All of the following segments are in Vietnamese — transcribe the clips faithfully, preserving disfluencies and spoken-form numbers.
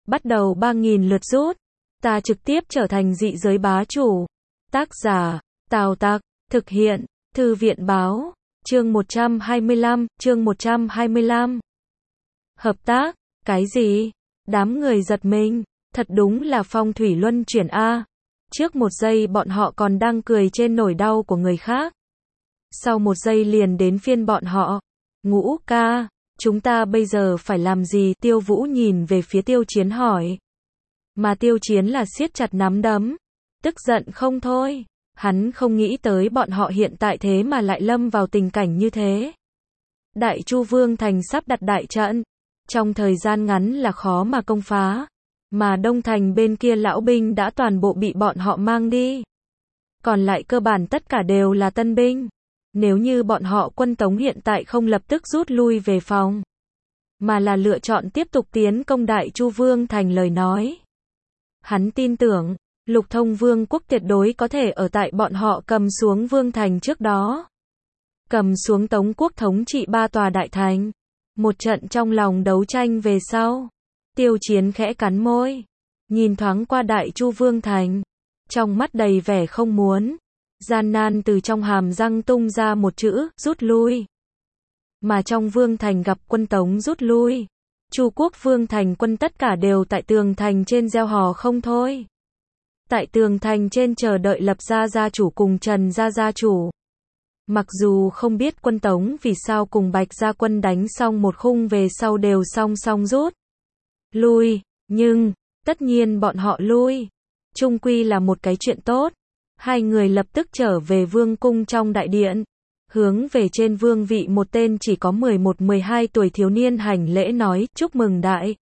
bắt đầu ba nghìn lượt rút. Ta trực tiếp trở thành dị giới bá chủ. Tác giả, Tào Tặc, thực hiện, Thư viện báo, chương một trăm hai mươi lăm, chương một trăm hai mươi lăm. Hợp tác, cái gì? Đám người giật mình, thật đúng là phong thủy luân chuyển a. Trước một giây bọn họ còn đang cười trên nỗi đau của người khác. Sau một giây liền đến phiên bọn họ. Ngũ ca, chúng ta bây giờ phải làm gì? Tiêu Vũ nhìn về phía Tiêu Chiến hỏi. Mà Tiêu Chiến là siết chặt nắm đấm, tức giận không thôi. Hắn không nghĩ tới bọn họ hiện tại thế mà lại lâm vào tình cảnh như thế. Đại Chu Vương Thành sắp đặt đại trận, trong thời gian ngắn là khó mà công phá. Mà Đông Thành bên kia lão binh đã toàn bộ bị bọn họ mang đi. Còn lại cơ bản tất cả đều là tân binh. Nếu như bọn họ quân Tống hiện tại không lập tức rút lui về phòng, mà là lựa chọn tiếp tục tiến công Đại Chu Vương Thành lời nói, hắn tin tưởng, Lục Thông Vương quốc tuyệt đối có thể ở tại bọn họ cầm xuống Vương Thành trước đó. Cầm xuống Tống quốc thống trị ba tòa đại thành. Một trận trong lòng đấu tranh về sau. Tiêu Chiến khẽ cắn môi. Nhìn thoáng qua Đại Chu Vương Thành. Trong mắt đầy vẻ không muốn. Gian nan từ trong hàm răng tung ra một chữ, rút lui. Mà trong Vương Thành gặp quân Tống rút lui. Chu quốc Vương Thành quân tất cả đều tại tường thành trên gieo hò không thôi. Tại tường thành trên chờ đợi Lập gia gia chủ cùng Trần gia gia chủ. Mặc dù không biết quân Tống vì sao cùng Bạch gia quân đánh xong một khung về sau đều song song rút lui, nhưng, tất nhiên bọn họ lui. Chung quy là một cái chuyện tốt. Hai người lập tức trở về vương cung trong đại điện. Hướng về trên vương vị một tên chỉ có mười một mười hai tuổi thiếu niên hành lễ nói, chúc mừng đại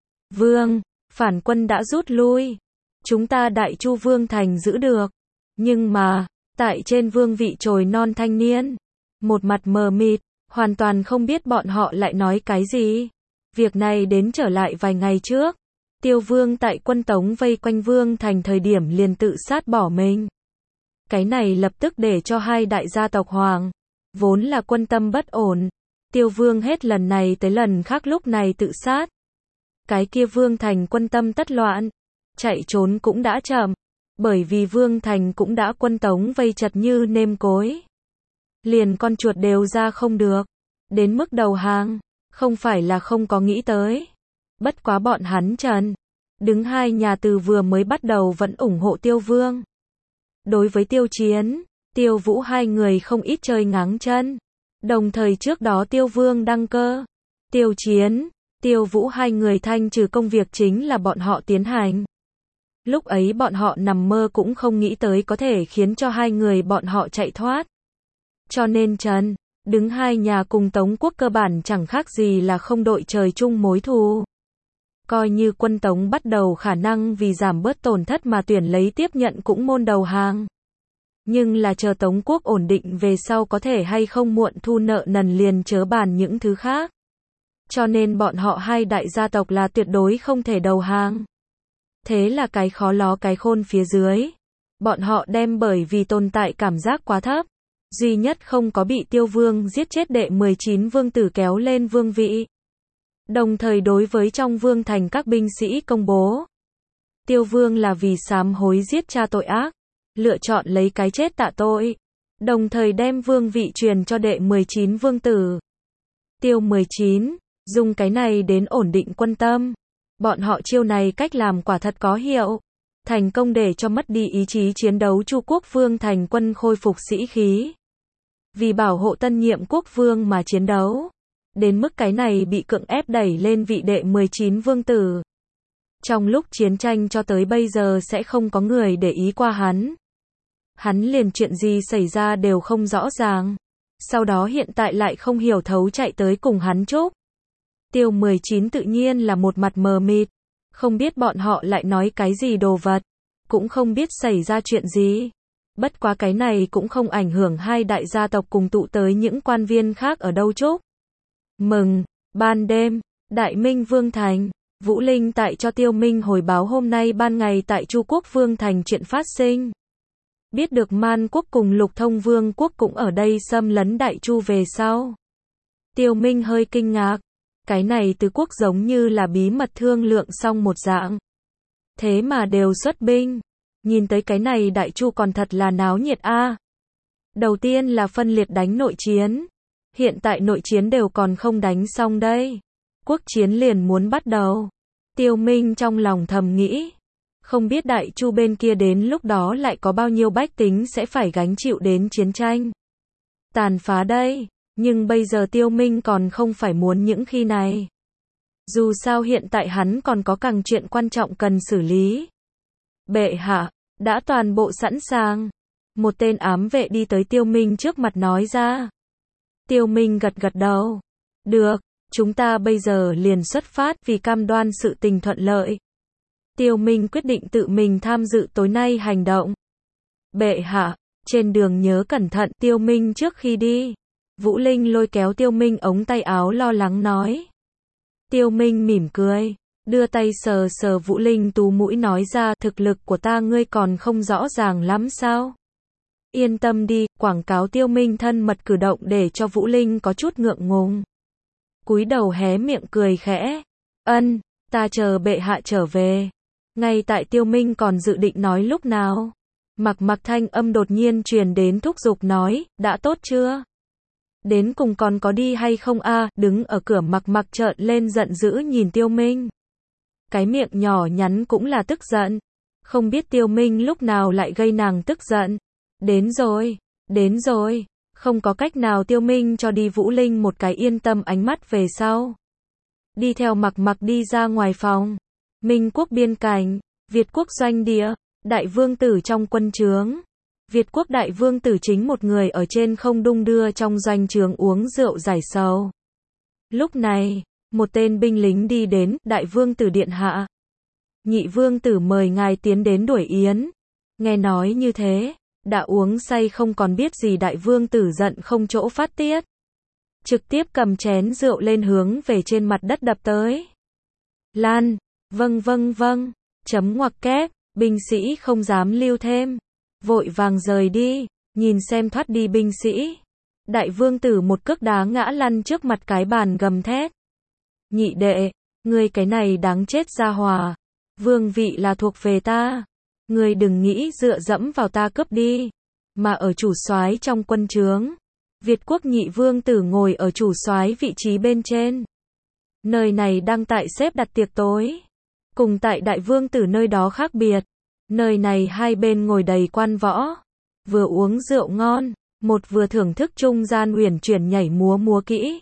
vương, phản quân đã rút lui. Chúng ta Đại Chu Vương Thành giữ được. Nhưng mà, tại trên vương vị trồi non thanh niên, một mặt mờ mịt, hoàn toàn không biết bọn họ lại nói cái gì. Việc này đến trở lại vài ngày trước. Tiêu Vương tại quân Tống vây quanh Vương Thành thời điểm liền tự sát bỏ mình. Cái này lập tức để cho hai đại gia tộc Hoàng, vốn là quân tâm bất ổn. Tiêu Vương hết lần này tới lần khác lúc này tự sát. Cái kia Vương Thành quân tâm tất loạn. Chạy trốn cũng đã chậm. Bởi vì Vương Thành cũng đã quân Tống vây chật như nêm cối. Liền con chuột đều ra không được. Đến mức đầu hàng. Không phải là không có nghĩ tới. Bất quá bọn hắn Trần đứng hai nhà từ vừa mới bắt đầu vẫn ủng hộ Tiêu Vương. Đối với Tiêu Chiến, Tiêu Vũ hai người không ít chơi ngáng chân. Đồng thời trước đó Tiêu Vương đăng cơ. Tiêu Chiến, Tiêu Vũ hai người thanh trừ công việc chính là bọn họ tiến hành. Lúc ấy bọn họ nằm mơ cũng không nghĩ tới có thể khiến cho hai người bọn họ chạy thoát. Cho nên Trần đứng hai nhà cùng Tống quốc cơ bản chẳng khác gì là không đội trời chung mối thù. Coi như quân Tống bắt đầu khả năng vì giảm bớt tổn thất mà tuyển lấy tiếp nhận cũng môn đầu hàng. Nhưng là chờ Tống quốc ổn định về sau có thể hay không muộn thu nợ nần liền chớ bàn những thứ khác. Cho nên bọn họ hai đại gia tộc là tuyệt đối không thể đầu hàng. Thế là cái khó ló cái khôn phía dưới. Bọn họ đem bởi vì tồn tại cảm giác quá thấp. Duy nhất không có bị Tiêu Vương giết chết đệ mười chín vương tử kéo lên vương vị. Đồng thời đối với trong Vương Thành các binh sĩ công bố. Tiêu Vương là vì sám hối giết cha tội ác. Lựa chọn lấy cái chết tạ tội. Đồng thời đem vương vị truyền cho đệ mười chín vương tử. Tiêu mười chín, dùng cái này đến ổn định quân tâm. Bọn họ chiêu này cách làm quả thật có hiệu. Thành công để cho mất đi ý chí chiến đấu Chu quốc Vương Thành quân khôi phục sĩ khí. Vì bảo hộ tân nhiệm quốc vương mà chiến đấu. Đến mức cái này bị cưỡng ép đẩy lên vị đệ mười chín vương tử. Trong lúc chiến tranh cho tới bây giờ sẽ không có người để ý qua hắn. Hắn liền chuyện gì xảy ra đều không rõ ràng. Sau đó hiện tại lại không hiểu thấu chạy tới cùng hắn chúc. Tiêu mười chín tự nhiên là một mặt mờ mịt. Không biết bọn họ lại nói cái gì đồ vật. Cũng không biết xảy ra chuyện gì. Bất quá cái này cũng không ảnh hưởng hai đại gia tộc cùng tụ tới những quan viên khác ở đâu chúc mừng. Ban đêm, Đại Minh Vương Thành, Vũ Linh tại cho Tiêu Minh hồi báo hôm nay ban ngày tại Chu quốc Vương Thành chuyện phát sinh. Biết được Man quốc cùng Lục Thông Vương quốc cũng ở đây xâm lấn Đại Chu về sau. Tiêu Minh hơi kinh ngạc. Cái này tứ quốc giống như là bí mật thương lượng xong một dạng. Thế mà đều xuất binh. Nhìn tới cái này Đại Chu còn thật là náo nhiệt a. Đầu tiên là phân liệt đánh nội chiến. Hiện tại nội chiến đều còn không đánh xong đây. Quốc chiến liền muốn bắt đầu. Tiêu Minh trong lòng thầm nghĩ. Không biết Đại Chu bên kia đến lúc đó lại có bao nhiêu bách tính sẽ phải gánh chịu đến chiến tranh. Tàn phá đây. Nhưng bây giờ Tiêu Minh còn không phải muốn những khi này. Dù sao hiện tại hắn còn có càng chuyện quan trọng cần xử lý. Bệ hạ, đã toàn bộ sẵn sàng. Một tên ám vệ đi tới Tiêu Minh trước mặt nói ra. Tiêu Minh gật gật đầu. Được, chúng ta bây giờ liền xuất phát vì cam đoan sự tình thuận lợi. Tiêu Minh quyết định tự mình tham dự tối nay hành động. Bệ hạ, trên đường nhớ cẩn thận. Tiêu Minh trước khi đi. Vũ Linh lôi kéo Tiêu Minh ống tay áo lo lắng nói. Tiêu Minh mỉm cười, đưa tay sờ sờ Vũ Linh tú mũi nói ra, thực lực của ta ngươi còn không rõ ràng lắm sao? Yên tâm đi, quảng cáo Tiêu Minh thân mật cử động để cho Vũ Linh có chút ngượng ngùng. Cúi đầu hé miệng cười khẽ. Ân, ta chờ bệ hạ trở về. Ngay tại Tiêu Minh còn dự định nói lúc nào. Mặc mặc thanh âm đột nhiên truyền đến thúc giục nói, đã tốt chưa? Đến cùng còn có đi hay không a? À, đứng ở cửa mặc mặc trợn lên giận dữ nhìn Tiêu Minh. Cái miệng nhỏ nhắn cũng là tức giận. Không biết Tiêu Minh lúc nào lại gây nàng tức giận. Đến rồi, đến rồi. Không có cách nào Tiêu Minh cho đi Vũ Linh một cái yên tâm ánh mắt về sau. Đi theo mặc mặc đi ra ngoài phòng. Minh quốc biên cảnh, Việt quốc doanh địa, đại vương tử trong quân trướng. Việt quốc đại vương tử chính một người ở trên không đung đưa trong doanh trướng uống rượu giải sầu. Lúc này, một tên binh lính đi đến, đại vương tử điện hạ. Nhị vương tử mời ngài tiến đến đuổi yến. Nghe nói như thế, đã uống say không còn biết gì đại vương tử giận không chỗ phát tiết. Trực tiếp cầm chén rượu lên hướng về trên mặt đất đập tới. Lan, vâng vâng vâng, chấm ngoặc kép, binh sĩ không dám lưu thêm. Vội vàng rời đi, nhìn xem thoát đi binh sĩ. Đại vương tử một cước đá ngã lăn trước mặt cái bàn gầm thét. Nhị đệ, ngươi cái này đáng chết ra hòa. Vương vị là thuộc về ta. Ngươi đừng nghĩ dựa dẫm vào ta cướp đi. Mà ở chủ soái trong quân trướng. Việt quốc nhị vương tử ngồi ở chủ soái vị trí bên trên. Nơi này đang tại xếp đặt tiệc tối. Cùng tại đại vương tử nơi đó khác biệt. Nơi này hai bên ngồi đầy quan võ, vừa uống rượu ngon, một vừa thưởng thức trung gian uyển chuyển nhảy múa múa kỹ.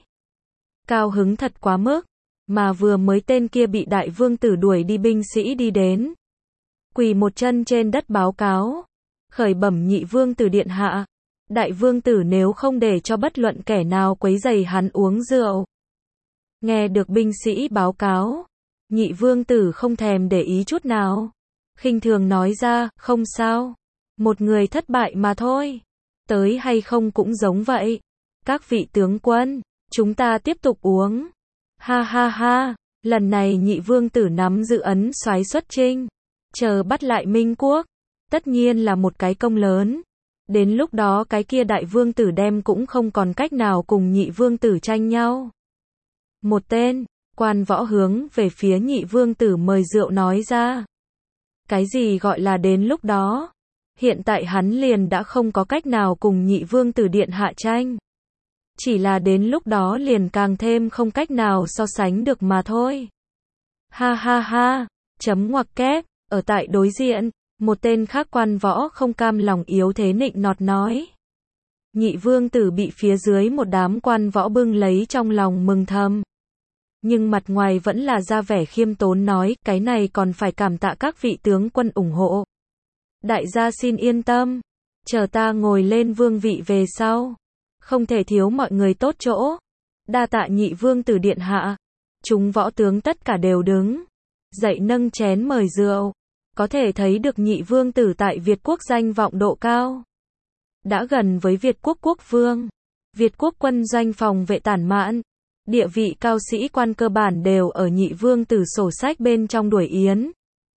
Cao hứng thật quá mức, mà vừa mới tên kia bị đại vương tử đuổi đi binh sĩ đi đến. Quỳ một chân trên đất báo cáo, khởi bẩm nhị vương tử điện hạ. Đại vương tử nếu không để cho bất luận kẻ nào quấy rầy hắn uống rượu. Nghe được binh sĩ báo cáo, nhị vương tử không thèm để ý chút nào. Khinh thường nói ra, không sao. Một người thất bại mà thôi. Tới hay không cũng giống vậy. Các vị tướng quân, chúng ta tiếp tục uống. Ha ha ha, lần này nhị vương tử nắm giữ ấn soái xuất chinh. Chờ bắt lại Minh quốc. Tất nhiên là một cái công lớn. Đến lúc đó cái kia đại vương tử đem cũng không còn cách nào cùng nhị vương tử tranh nhau. Một tên, quan võ hướng về phía nhị vương tử mời rượu nói ra. Cái gì gọi là đến lúc đó? Hiện tại hắn liền đã không có cách nào cùng nhị vương tử điện hạ tranh. Chỉ là đến lúc đó liền càng thêm không cách nào so sánh được mà thôi. Ha ha ha, chấm ngoặc kép, ở tại đối diện, một tên khác quan võ không cam lòng yếu thế nịnh nọt nói. Nhị vương tử bị phía dưới một đám quan võ bưng lấy trong lòng mừng thầm. Nhưng mặt ngoài vẫn là ra vẻ khiêm tốn nói, cái này còn phải cảm tạ các vị tướng quân ủng hộ. Đại gia xin yên tâm, chờ ta ngồi lên vương vị về sau. Không thể thiếu mọi người tốt chỗ. Đa tạ nhị vương tử điện hạ. Chúng võ tướng tất cả đều đứng. Dậy nâng chén mời rượu. Có thể thấy được nhị vương tử tại Việt quốc danh vọng độ cao. Đã gần với Việt quốc quốc vương. Việt quốc quân doanh phòng vệ tản mạn. Địa vị cao sĩ quan cơ bản đều ở nhị vương tử sổ sách bên trong đuổi yến.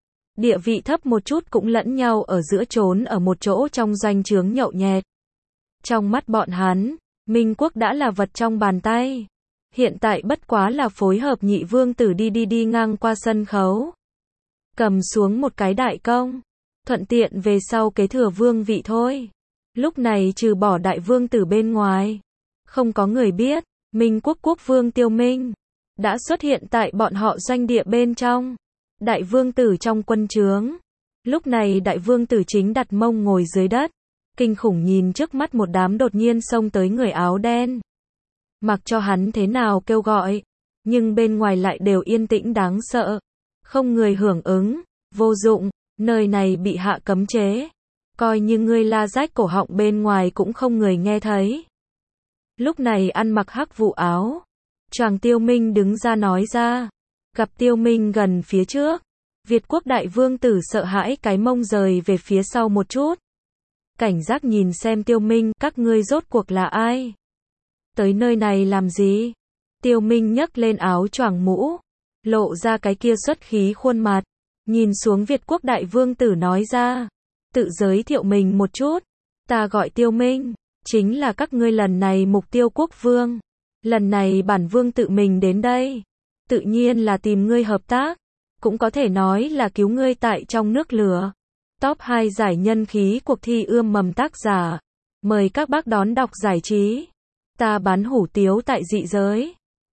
Địa vị thấp một chút cũng lẫn nhau ở giữa trốn ở một chỗ trong doanh trướng nhậu nhẹt. Trong mắt bọn hắn, Minh quốc đã là vật trong bàn tay. hiện tại bất quá là phối hợp nhị vương tử đi đi đi ngang qua sân khấu. Cầm xuống một cái đại công, thuận tiện về sau kế thừa vương vị thôi. Lúc này trừ bỏ đại vương tử bên ngoài, không có người biết, Minh quốc quốc vương Tiêu Minh đã xuất hiện tại bọn họ doanh địa bên trong. Đại vương tử trong quân trướng. Lúc này đại vương tử chính đặt mông ngồi dưới đất, kinh khủng nhìn trước mắt một đám đột nhiên xông tới người áo đen. Mặc cho hắn thế nào kêu gọi, nhưng bên ngoài lại đều yên tĩnh đáng sợ. Không người hưởng ứng, vô dụng, nơi này bị hạ cấm chế. Coi như ngươi la rách cổ họng bên ngoài cũng không người nghe thấy. Lúc này ăn mặc hắc vụ áo, choàng Tiêu Minh đứng ra nói ra. Gặp Tiêu Minh gần phía trước, Việt quốc đại vương tử sợ hãi cái mông rời về phía sau một chút. Cảnh giác nhìn xem Tiêu Minh, các ngươi rốt cuộc là ai? Tới nơi này làm gì? Tiêu Minh nhấc lên áo choàng mũ, lộ ra cái kia xuất khí khuôn mặt, nhìn xuống Việt quốc đại vương tử nói ra, tự giới thiệu mình một chút, ta gọi Tiêu Minh, chính là các ngươi lần này mục tiêu quốc vương. Lần này bản vương tự mình đến đây, tự nhiên là tìm ngươi hợp tác, cũng có thể nói là cứu ngươi tại trong nước lửa. Top hai giải nhân khí cuộc thi ươm mầm tác giả. Mời các bác đón đọc giải trí. Ta bán hủ tiếu tại dị giới.